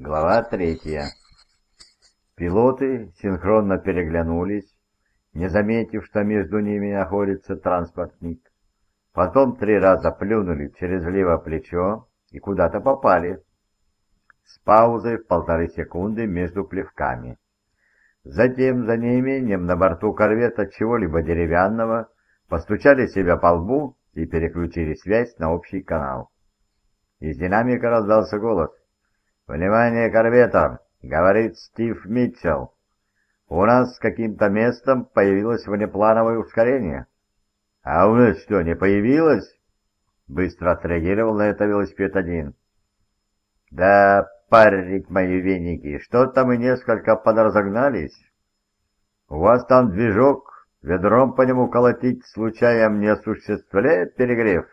Глава 3. Пилоты синхронно переглянулись, не заметив, что между ними находится транспортник. Потом 3 раза плюнули через левое плечо и куда-то попали, с паузой в 1,5 секунды между плевками. Затем за неимением на борту корвета чего-либо деревянного постучали себя по лбу и переключили связь на общий канал. Из динамика раздался голос. «Внимание корветам!» — говорит Стив Митчелл. «У нас с каким-то местом появилось внеплановое ускорение». «А у нас что, не появилось?» — быстро отреагировал на это велосипед-1. «Да, парить мои веники, что-то мы несколько подразогнались. У вас там движок, ведром по нему колотить случаем не осуществляет перегрев?»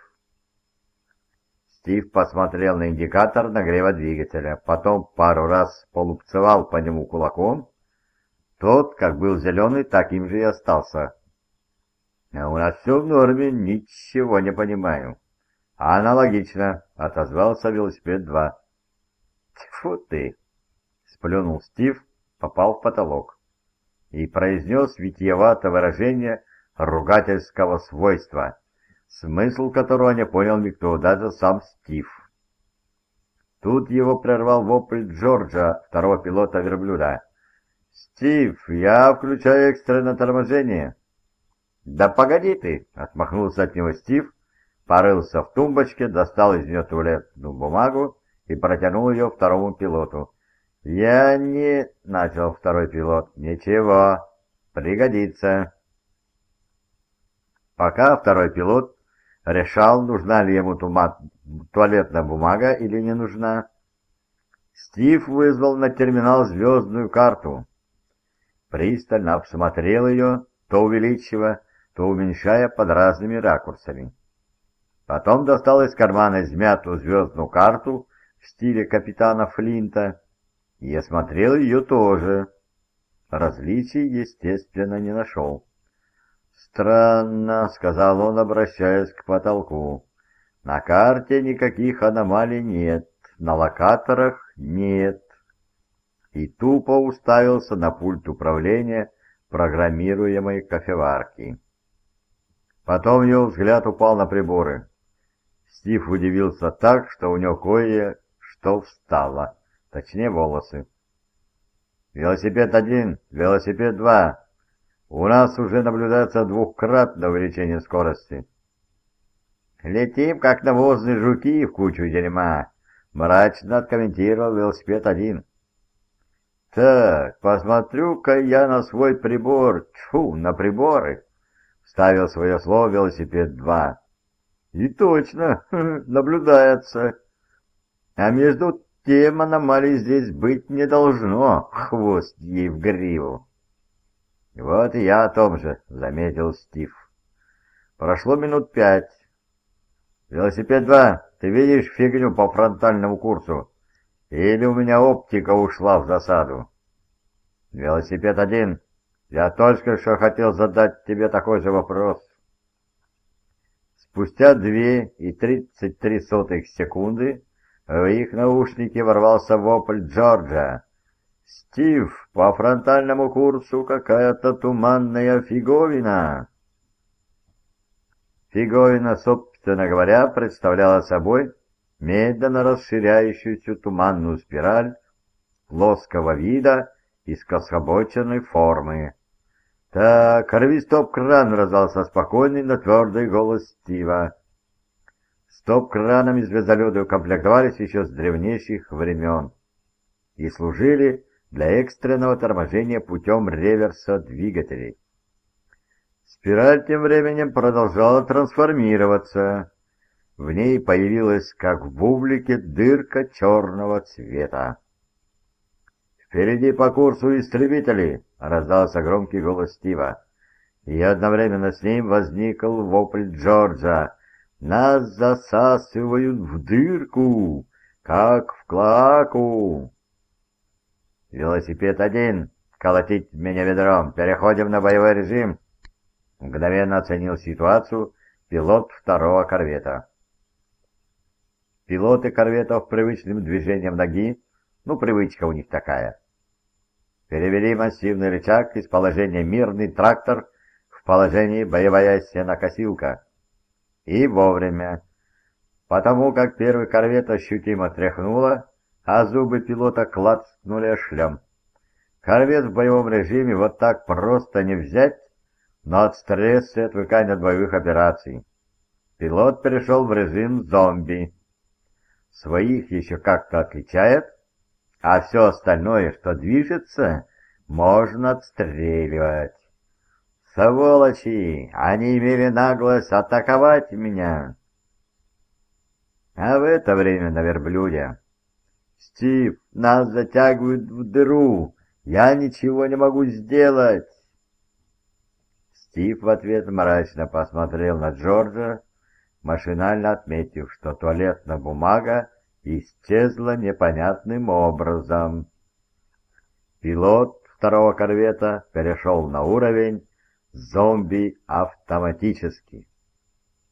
Стив посмотрел на индикатор нагрева двигателя, потом пару раз полупцевал по нему кулаком. Тот, как был зеленый, таким же и остался. «А у нас все в норме, ничего не понимаю». «Аналогично», — отозвался велосипед-2. «Тьфу ты!» — сплюнул Стив, попал в потолок и произнес витиеватое выражение ругательского свойства, смысл которого не понял никто, даже сам Стив. Тут его прервал вопль Джорджа, второго пилота верблюда. «Стив, я включаю экстренное торможение». «Да погоди ты!» — отмахнулся от него Стив, порылся в тумбочке, достал из нее туалетную бумагу и протянул ее второму пилоту. «Я не...» — начал второй пилот. «Ничего, пригодится». Пока второй пилот решал, нужна ли ему туалетная бумага или не нужна, Стив вызвал на терминал звездную карту. Пристально обсмотрел ее, то увеличивая, то уменьшая под разными ракурсами. Потом достал из кармана измятую звездную карту в стиле капитана Флинта и осмотрел ее тоже. Различий, естественно, не нашел. «Странно», — сказал он, обращаясь к потолку. «На карте никаких аномалий нет, на локаторах нет». И тупо уставился на пульт управления программируемой кофеварки. Потом его взгляд упал на приборы. Стив удивился так, что у него кое-что встало, точнее волосы. «Велосипед-1, велосипед-2. У нас уже наблюдается 2-кратное увеличение скорости». «Летим, как навозные жуки в кучу дерьма», — мрачно откомментировал велосипед-1. «Так, посмотрю-ка я на свой прибор, тьфу, на приборы», — вставил свое слово велосипед-2. «И точно, наблюдается. А между тем аномалий здесь быть не должно, хвост ей в гриву». «Вот и я о том же», — заметил Стив. Прошло минут 5. «Велосипед-2, ты видишь фигню по фронтальному курсу? Или у меня оптика ушла в засаду?» «Велосипед-1, я только что хотел задать тебе такой же вопрос». Спустя 2,33 секунды в их наушники ворвался вопль Джорджа. «Стив, по фронтальному курсу какая-то туманная фиговина». Фиговина, собственно говоря, представляла собой медленно расширяющуюся туманную спираль плоского вида и скособоченной формы. «Так, рви стоп-кран!» — раздался спокойный, но твердый голос Стива. Стоп-кранами звездолеты укомплектовались еще с древнейших времен и служили для экстренного торможения путем реверса двигателей. Спираль тем временем продолжала трансформироваться. В ней появилась, как в бублике, дырка черного цвета. «Впереди по курсу истребители!» — раздался громкий голос Стива. И одновременно с ним возник вопль Джорджа. «Нас засасывают в дырку, как в клоаку!» «Велосипед-1, колотить меня ведром, переходим на боевой режим!» Мгновенно оценил ситуацию пилот второго корвета. Пилоты корветов привычным движением ноги Ну, привычка у них такая. Перевели массивный рычаг из положения «мирный трактор» в положение «боевая сенокосилка». И вовремя. Потому как первый корвет ощутимо тряхнуло, а зубы пилота клацнули о шлем. Корвет в боевом режиме вот так просто не взять, но от стресса и отвыкания от боевых операций. Пилот перешел в режим зомби. Своих еще как-то отличает, а все остальное, что движется, можно отстреливать. Сволочи! Они имели наглость атаковать меня. А в это время на верблюде: «Стив, нас затягивают в дыру! Я ничего не могу сделать!» Стив в ответ мрачно посмотрел на Джорджа, машинально отметив, что туалетная бумага исчезла непонятным образом. Пилот второго корвета перешел на уровень «зомби автоматически».